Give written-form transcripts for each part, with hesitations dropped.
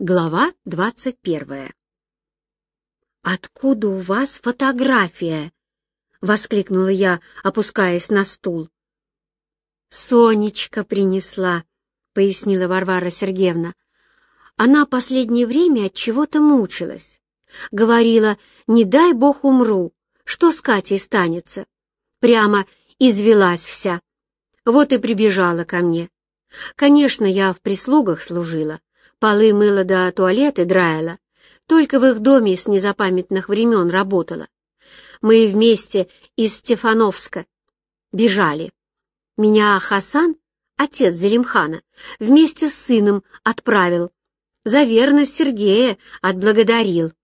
Глава 21. «Откуда у вас фотография?» — воскликнула я, опускаясь на стул. «Сонечка принесла», — пояснила Варвара Сергеевна. «Она последнее время от чего-то мучилась. Говорила, не дай бог умру, что с Катей станется. Прямо извелась вся. Вот и прибежала ко мне. Конечно, я в прислугах служила. Полы мыла да туалеты драила. Только в их доме с незапамятных времен работала. Мы вместе из Стефановска бежали. Меня Хасан, отец Зелимхана, вместе с сыном отправил. За верность Сергея отблагодарил.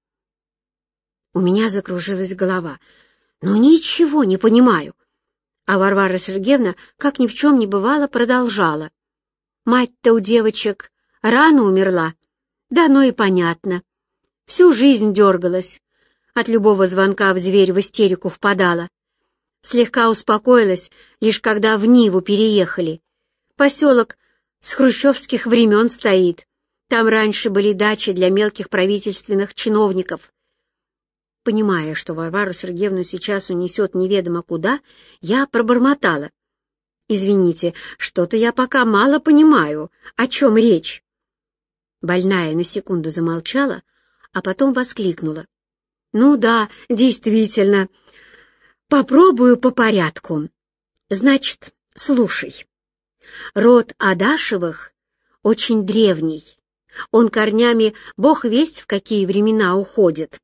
У меня закружилась голова. Ну, ничего не понимаю. А Варвара Сергеевна, как ни в чем не бывало, продолжала. Мать-то у девочек рано умерла. Да, ну и понятно. Всю жизнь дергалась. От любого звонка в дверь в истерику впадала. Слегка успокоилась, лишь когда в Ниву переехали. Поселок с хрущевских времен стоит. Там раньше были дачи для мелких правительственных чиновников. Понимая, что Варвару Сергеевну сейчас унесет неведомо куда, я пробормотала. «Извините, что-то я пока мало понимаю, о чем речь». Больная на секунду замолчала, а потом воскликнула. «Ну да, действительно. Попробую по порядку. Значит, слушай. Род Адашевых очень древний. Он корнями бог весть в какие времена уходит».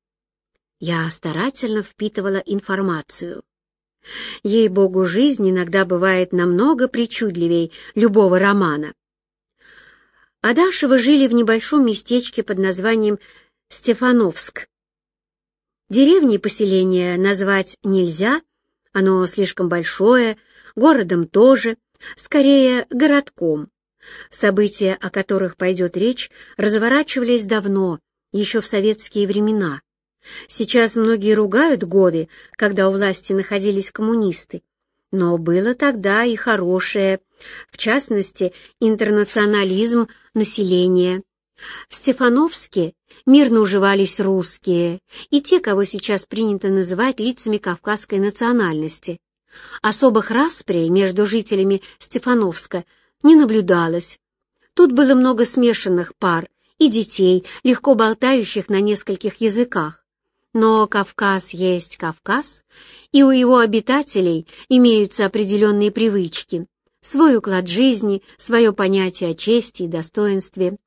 Я старательно впитывала информацию. Ей-богу, жизнь иногда бывает намного причудливей любого романа. Адашевы жили в небольшом местечке под названием Стефановск. Деревней поселение назвать нельзя, оно слишком большое, городом тоже, скорее городком. События, о которых пойдет речь, разворачивались давно, еще в советские времена. Сейчас многие ругают годы, когда у власти находились коммунисты, но было тогда и хорошее, в частности, интернационализм населения. В Стефановске мирно уживались русские и те, кого сейчас принято называть лицами кавказской национальности. Особых расприй между жителями Стефановска не наблюдалось. Тут было много смешанных пар и детей, легко болтающих на нескольких языках. Но Кавказ есть Кавказ, и у его обитателей имеются определенные привычки, свой уклад жизни, свое понятие о чести и достоинстве.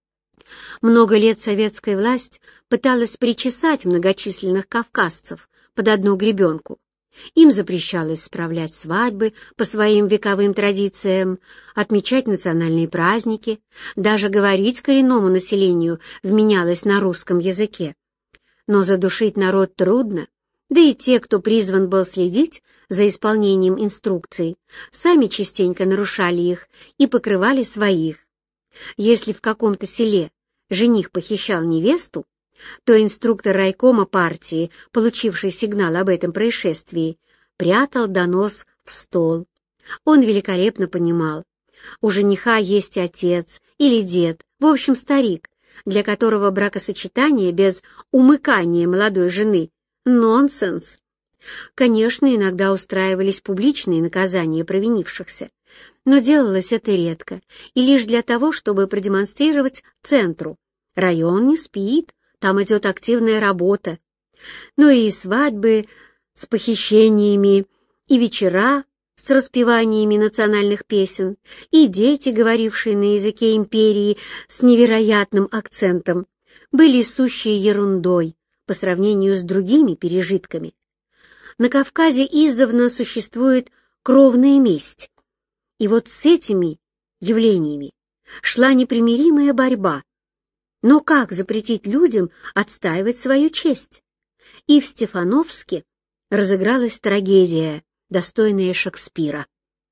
Много лет советская власть пыталась причесать многочисленных кавказцев под одну гребенку. Им запрещалось справлять свадьбы по своим вековым традициям, отмечать национальные праздники, даже говорить коренному населению вменялось на русском языке. Но задушить народ трудно, да и те, кто призван был следить за исполнением инструкций, сами частенько нарушали их и покрывали своих. Если в каком-то селе жених похищал невесту, то инструктор райкома партии, получивший сигнал об этом происшествии, прятал донос в стол. Он великолепно понимал, у жениха есть отец или дед, в общем, старик, для которого бракосочетание без умыкания молодой жены — нонсенс. Конечно, иногда устраивались публичные наказания провинившихся, но делалось это редко и лишь для того, чтобы продемонстрировать центру. Район не спит, там идет активная работа. Ну и свадьбы с похищениями, и вечера с распеваниями национальных песен, и дети, говорившие на языке империи с невероятным акцентом, были сущей ерундой по сравнению с другими пережитками. На Кавказе издавна существует кровная месть, и вот с этими явлениями шла непримиримая борьба. Но как запретить людям отстаивать свою честь? И в Стефановске разыгралась трагедия, достойная Шекспира.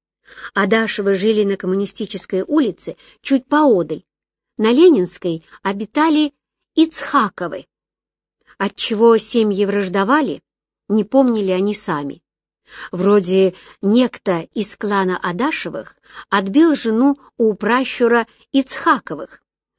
Адашевы жили на Коммунистической улице чуть поодаль. На Ленинской обитали Ицхаковы. Отчего семьи враждовали, не помнили они сами. Вроде некто из клана Адашевых отбил жену у пращура Ицхаковых,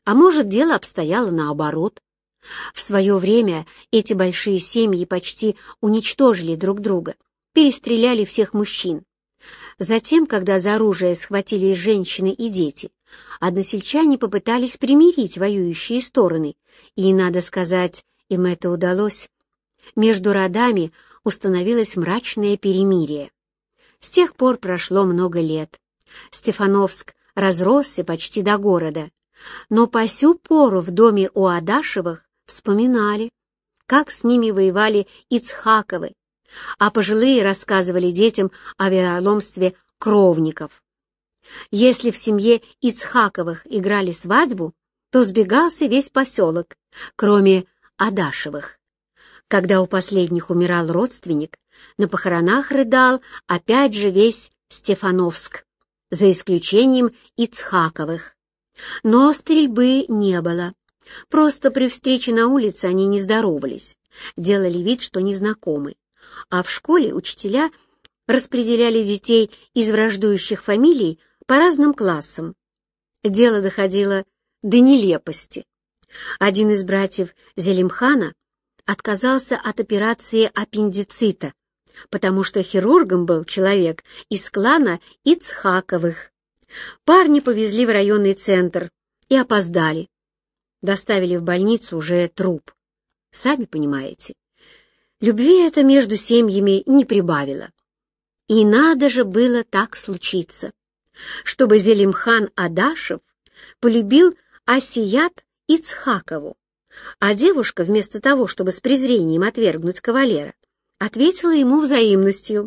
А может, дело обстояло наоборот. В свое время эти большие семьи почти уничтожили друг друга, перестреляли всех мужчин. Затем, когда за оружие схватились женщины и дети, односельчане попытались примирить воюющие стороны, и, надо сказать, им это удалось. Между родами установилось мрачное перемирие. С тех пор прошло много лет. Стефановск разросся почти до города, но по сю пору в доме у Адашевых вспоминали, как с ними воевали Ицхаковы, а пожилые рассказывали детям о вероломстве кровников. Если в семье Ицхаковых играли свадьбу, то сбегался весь поселок, кроме Адашевых. Когда у последних умирал родственник, на похоронах рыдал опять же весь Стефановск, за исключением Ицхаковых. Но стрельбы не было. Просто при встрече на улице они не здоровались, делали вид, что не знакомы. А в школе учителя распределяли детей из враждующих фамилий по разным классам. Дело доходило до нелепости. Один из братьев Зелимхана отказался от операции аппендицита, потому что хирургом был человек из клана Ицхаковых. Парня повезли в районный центр и опоздали. Доставили в больницу уже труп. Сами понимаете, любви это между семьями не прибавило. И надо же было так случиться, чтобы Зелимхан Адашев полюбил Асият Ицхакову, а девушка, вместо того, чтобы с презрением отвергнуть кавалера, ответила ему взаимностью.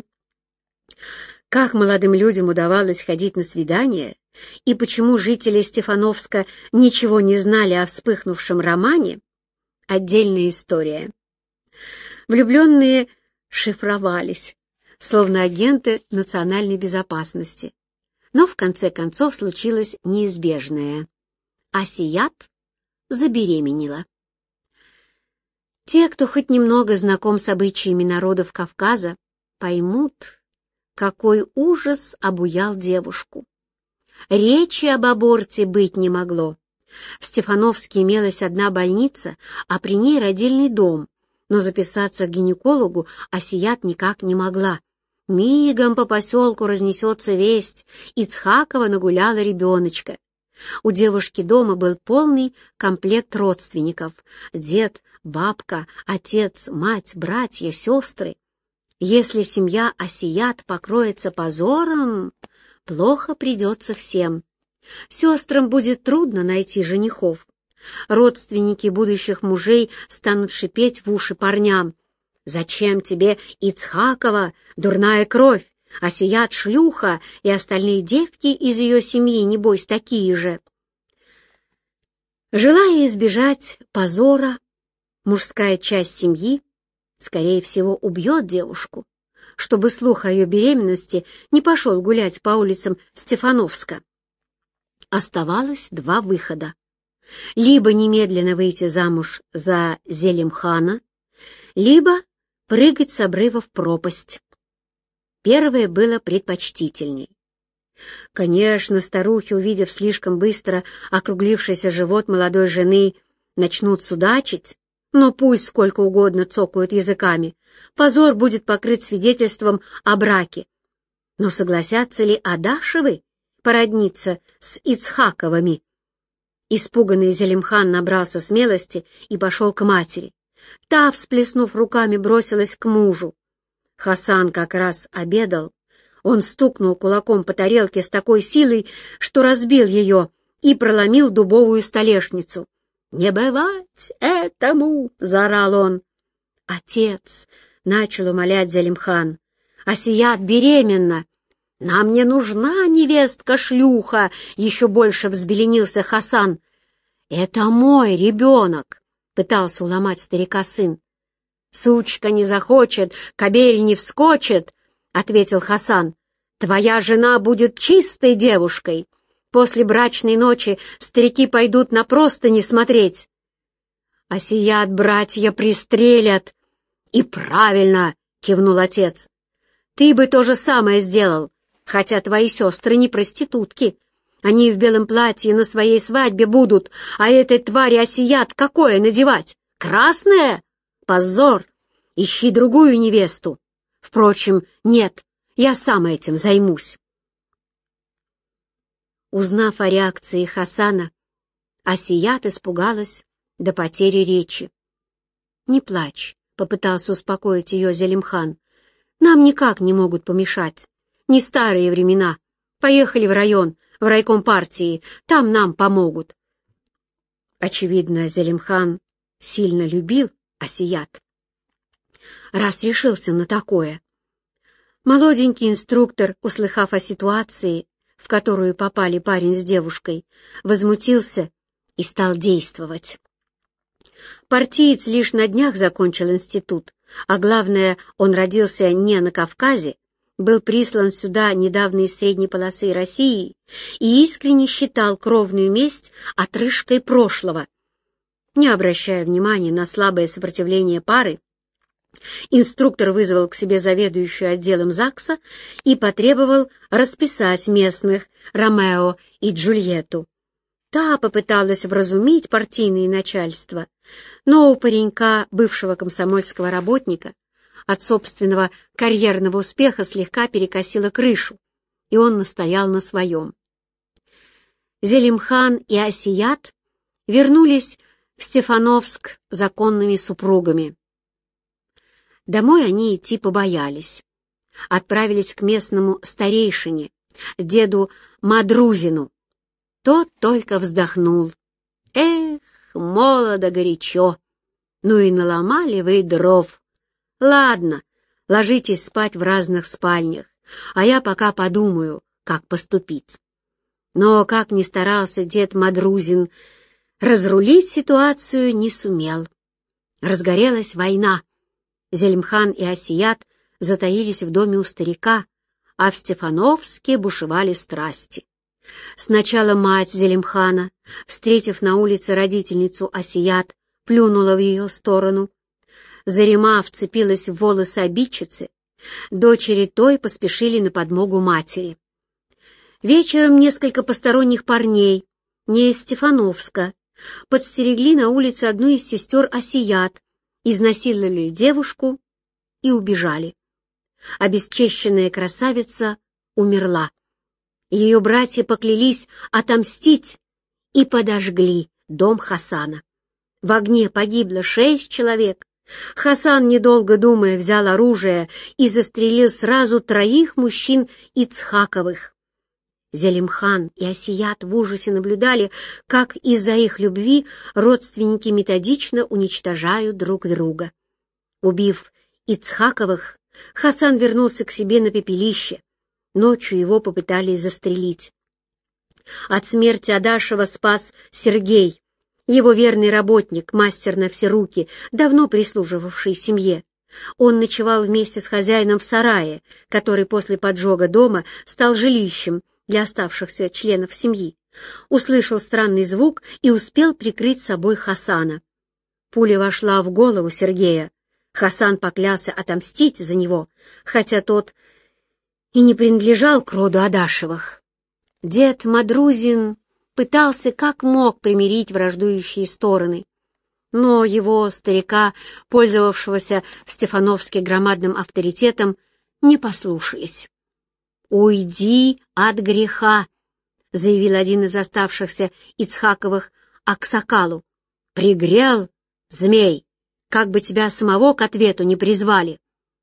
Как молодым людям удавалось ходить на свидания, и почему жители Стефановска ничего не знали о вспыхнувшем романе — отдельная история. Влюбленные шифровались, словно агенты национальной безопасности. Но в конце концов случилось неизбежное. Асият забеременела. Те, кто хоть немного знаком с обычаями народов Кавказа, поймут, какой ужас обуял девушку. Речи об аборте быть не могло. В Стефановске имелась одна больница, а при ней родильный дом, но записаться к гинекологу Асият никак не могла. Мигом по поселку разнесется весть: Ицхакова нагуляла ребеночка. У девушки дома был полный комплект родственников: дед, бабка, отец, мать, братья, сестры. Если семья Асият покроется позором, плохо придется всем. Сестрам будет трудно найти женихов. Родственники будущих мужей станут шипеть в уши парням: «Зачем тебе Ицхакова, дурная кровь, Асият шлюха, и остальные девки из ее семьи, небось, такие же». Желая избежать позора, мужская часть семьи, скорее всего, убьет девушку, чтобы слух о ее беременности не пошел гулять по улицам Стефановска. Оставалось два выхода: либо немедленно выйти замуж за Зелимхана, либо прыгать с обрыва в пропасть. Первое было предпочтительней. Конечно, старухи, увидев слишком быстро округлившийся живот молодой жены, начнут судачить, но пусть сколько угодно цокают языками, позор будет покрыт свидетельством о браке. Но согласятся ли Адашевы породниться с Ицхаковыми? Испуганный Зелимхан набрался смелости и пошел к матери. Та, всплеснув руками, бросилась к мужу. Хасан как раз обедал. Он стукнул кулаком по тарелке с такой силой, что разбил ее и проломил дубовую столешницу. «Не бывать этому!» — заорал он. «Отец!» — начал умолять Зелимхан. «Асият беременна!» «Нам не нужна невестка-шлюха!» — еще больше взбеленился Хасан. «Это мой ребенок!» — пытался уломать старика сын. «Сучка не захочет, кобель не вскочит!» — ответил Хасан. «Твоя жена будет чистой девушкой. После брачной ночи старики пойдут на простыни смотреть. Асият братья пристрелят». «И правильно!» — кивнул отец. «Ты бы то же самое сделал, хотя твои сестры не проститутки. Они в белом платье на своей свадьбе будут, а этой твари Асият какое надевать? Красное? Позор! Ищи другую невесту. Впрочем, нет, я сам этим займусь. Узнав о реакции Хасана, Асият испугалась до потери речи. «Не плачь», — попытался успокоить ее Зелимхан. «Нам никак не могут помешать. Не старые времена. Поехали в район, в райком партии, там нам помогут». Очевидно, Зелимхан сильно любил Асият, раз решился на такое. Молоденький инструктор, услыхав о ситуации, в которую попали парень с девушкой, возмутился и стал действовать. Партиец лишь на днях закончил институт, а главное, он родился не на Кавказе, был прислан сюда недавно из средней полосы России и искренне считал кровную месть отрыжкой прошлого. Не обращая внимания на слабое сопротивление пары, инструктор вызвал к себе заведующую отделом ЗАГСа и потребовал расписать местных Ромео и Джульетту. Та попыталась вразумить партийное начальство, но у паренька, бывшего комсомольского работника, от собственного карьерного успеха слегка перекосило крышу, и он настоял на своем. Зелимхан и Асият вернулись в Стефановск законными супругами. Домой они идти побоялись. Отправились к местному старейшине, деду Мадрузину. Тот только вздохнул. «Эх, молодо горячо! Ну и наломали вы дров! Ладно, ложитесь спать в разных спальнях, а я пока подумаю, как поступить». Но, как ни старался дед Мадрузин, разрулить ситуацию не сумел. Разгорелась война. Зелимхан и Асият затаились в доме у старика, а в Стефановске бушевали страсти. Сначала мать Зелимхана, встретив на улице родительницу Асият, плюнула в ее сторону. Зарима вцепилась в волосы обидчицы, дочери той поспешили на подмогу матери. Вечером несколько посторонних парней, не из Стефановска, подстерегли на улице одну из сестер Асият, изнасиловали девушку и убежали. Обесчещенная красавица умерла. Ее братья поклялись отомстить и подожгли дом Хасана. В огне погибло 6 человек. Хасан, недолго думая, взял оружие и застрелил сразу 3 мужчин Ицхаковых. Зелимхан и Асият в ужасе наблюдали, как из-за их любви родственники методично уничтожают друг друга. Убив Ицхаковых, Хасан вернулся к себе на пепелище. Ночью его попытались застрелить. От смерти Адашева спас Сергей, его верный работник, мастер на все руки, давно прислуживавший семье. Он ночевал вместе с хозяином в сарае, который после поджога дома стал жилищем для оставшихся членов семьи. Услышал странный звук и успел прикрыть собой Хасана. Пуля вошла в голову Сергея. Хасан поклялся отомстить за него, хотя тот и не принадлежал к роду Адашевых. Дед Мадрузин пытался как мог примирить враждующие стороны, но его, старика, пользовавшегося в Стефановске громадным авторитетом, не послушались. «Уйди от греха», — заявил один из оставшихся Ицхаковых Аксакалу. «Пригрел, змей, как бы тебя самого к ответу не призвали».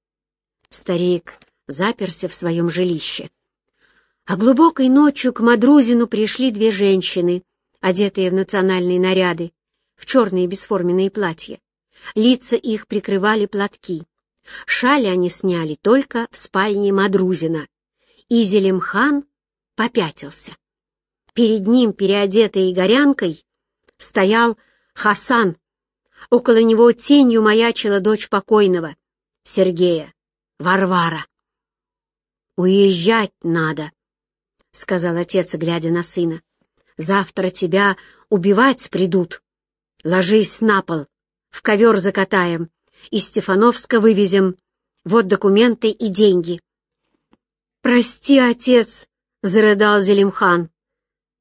Старик заперся в своем жилище. А глубокой ночью к Мадрузину пришли 2 женщины, одетые в национальные наряды, в черные бесформенные платья. Лица их прикрывали платки. Шали они сняли только в спальне Мадрузина. И Зелимхан попятился. Перед ним, переодетый горянкой, стоял Хасан. Около него тенью маячила дочь покойного, Сергея, Варвара. «Уезжать надо», — сказал отец, глядя на сына. «Завтра тебя убивать придут. Ложись на пол, в ковер закатаем, из Стефановска вывезем. Вот документы и деньги». «Прости, отец», — зарыдал Зелимхан.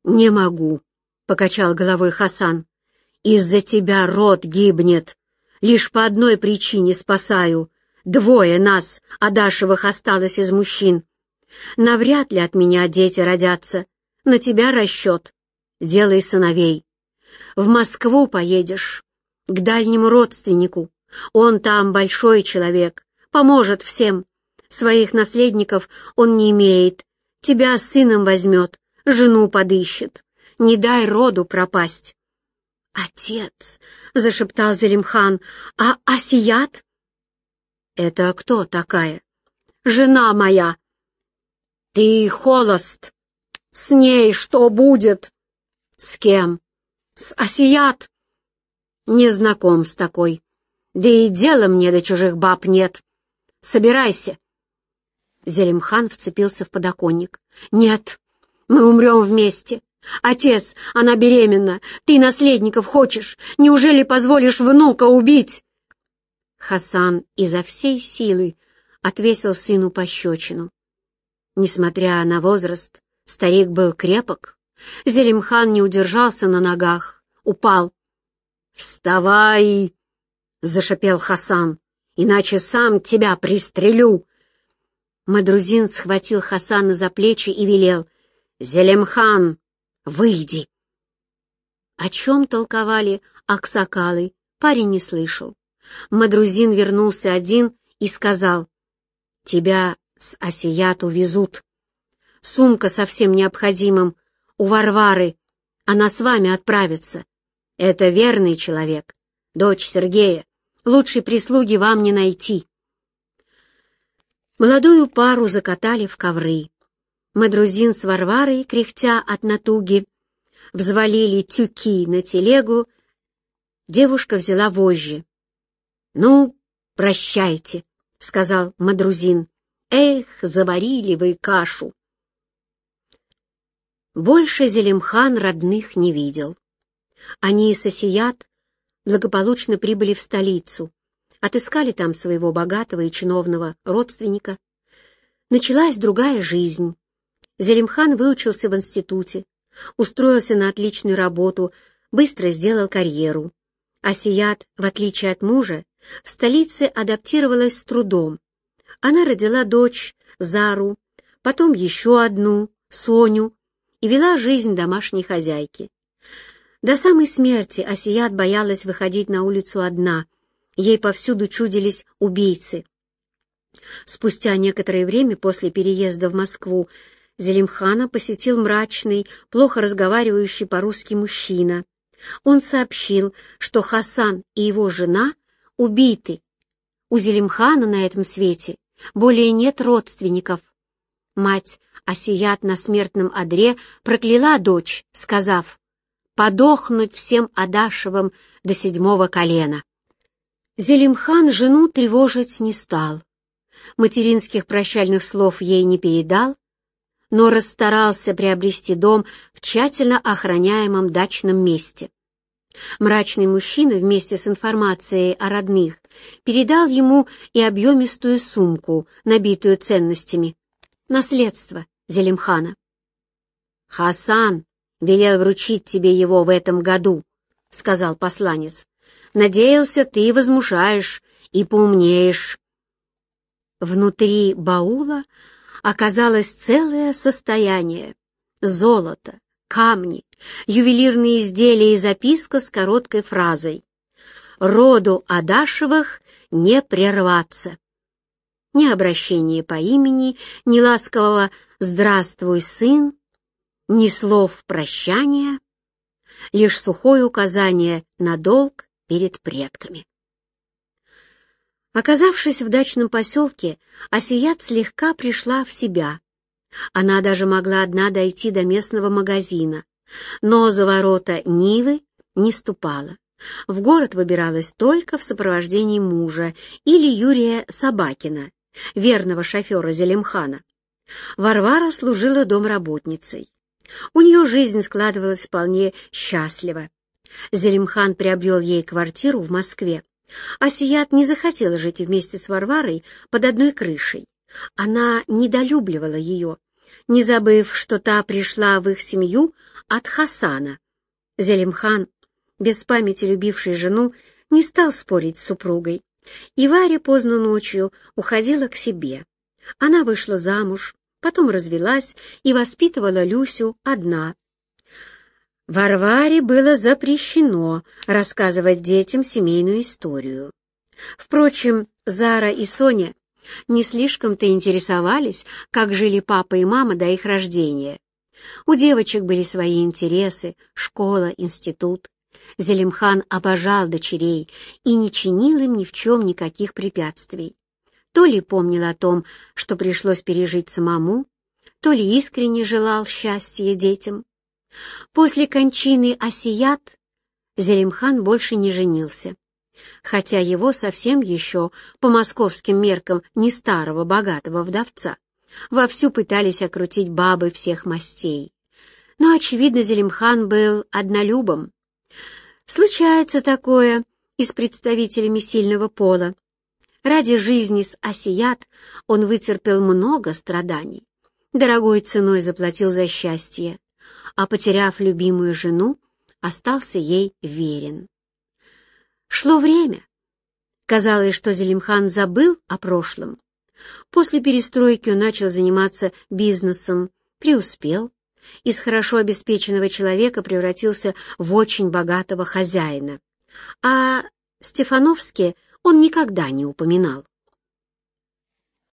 «Не могу», — покачал головой Хасан. «Из-за тебя род гибнет. Лишь по одной причине спасаю. Двое нас, Адашевых, осталось из мужчин. Навряд ли от меня дети родятся. На тебя расчет. Делай сыновей. В Москву поедешь, к дальнему родственнику. Он там большой человек, поможет всем. Своих наследников он не имеет. Тебя с сыном возьмет, жену подыщет. Не дай роду пропасть». «Отец!» — зашептал Зелимхан. «А Асият?» «Это кто такая?» «Жена моя». «Ты холост. С ней что будет?» «С кем?» «С Асият». «Не знаком с такой. Да и дела мне до чужих баб нет. Собирайся». Зелимхан вцепился в подоконник. «Нет, мы умрем вместе. Отец, она беременна. Ты наследников хочешь. Неужели позволишь внука убить?» Хасан изо всей силы отвесил сыну пощечину. Несмотря на возраст, старик был крепок. Зелимхан не удержался на ногах, упал. «Вставай!» — зашипел Хасан. «Иначе сам тебя пристрелю!» Мадрузин схватил Хасана за плечи и велел: «Зелимхан, выйди!» О чем толковали аксакалы, парень не слышал. Мадрузин вернулся один и сказал: «Тебя с Асият увезут. Сумка со всем необходимым у Варвары. Она с вами отправится. Это верный человек, дочь Сергея. Лучшей прислуги вам не найти». Молодую пару закатали в ковры. Мадрузин с Варварой, кряхтя от натуги, взвалили тюки на телегу. Девушка взяла вожжи. «Ну, прощайте», — сказал Мадрузин. «Эх, заварили вы кашу». Больше Зелимхан родных не видел. Они с Асият благополучно прибыли в столицу, отыскали там своего богатого и чиновного родственника. Началась другая жизнь. Зелимхан выучился в институте, устроился на отличную работу, быстро сделал карьеру. Асият, в отличие от мужа, в столице адаптировалась с трудом. Она родила дочь Зару, потом еще одну, Соню, и вела жизнь домашней хозяйки. До самой смерти Асият боялась выходить на улицу одна, ей повсюду чудились убийцы. Спустя некоторое время после переезда в Москву Зелимхана посетил мрачный, плохо разговаривающий по-русски мужчина. Он сообщил, что Хасан и его жена убиты. У Зелимхана на этом свете более нет родственников. Мать Асият на смертном одре прокляла дочь, сказав: «Подохнуть всем Адашевым до 7-го колена». Зелимхан жену тревожить не стал. Материнских прощальных слов ей не передал, но расстарался приобрести дом в тщательно охраняемом дачном месте. Мрачный мужчина вместе с информацией о родных передал ему и объемистую сумку, набитую ценностями. Наследство Зелимхана. «Хасан велел вручить тебе его в этом году», — сказал посланец. «Надеялся, ты возмужаешь и поумнеешь». Внутри баула оказалось целое состояние: золото, камни, ювелирные изделия и записка с короткой фразой: «Роду Адашевых не прерваться». Ни обращения по имени, ни ласкового «Здравствуй, сын», ни слов прощания, лишь сухое указание на долг перед предками. Оказавшись в дачном поселке, Асият слегка пришла в себя. Она даже могла одна дойти до местного магазина, но за ворота Нивы не ступала. В город выбиралась только в сопровождении мужа или Юрия Собакина, верного шофера Зелимхана. Варвара служила домработницей. У нее жизнь складывалась вполне счастливо. Зелимхан приобрел ей квартиру в Москве. Асият не захотела жить вместе с Варварой под одной крышей. Она недолюбливала ее, не забыв, что та пришла в их семью от Хасана. Зелимхан, без памяти любивший жену, не стал спорить с супругой, и Варя поздно ночью уходила к себе. Она вышла замуж, потом развелась и воспитывала Люсю одна. Варваре было запрещено рассказывать детям семейную историю. Впрочем, Зара и Соня не слишком-то интересовались, как жили папа и мама до их рождения. У девочек были свои интересы, школа, институт. Зелимхан обожал дочерей и не чинил им ни в чем никаких препятствий. То ли помнил о том, что пришлось пережить самому, то ли искренне желал счастья детям. После кончины Асият Зелимхан больше не женился, хотя его совсем еще, по московским меркам, не старого богатого вдовца, вовсю пытались окрутить бабы всех мастей. Но, очевидно, Зелимхан был однолюбом. Случается такое и с представителями сильного пола. Ради жизни с Асият он вытерпел много страданий, дорогой ценой заплатил за счастье, а, потеряв любимую жену, остался ей верен. Шло время. Казалось, что Зелимхан забыл о прошлом. После перестройки он начал заниматься бизнесом, преуспел, из хорошо обеспеченного человека превратился в очень богатого хозяина. А Стефановске он никогда не упоминал.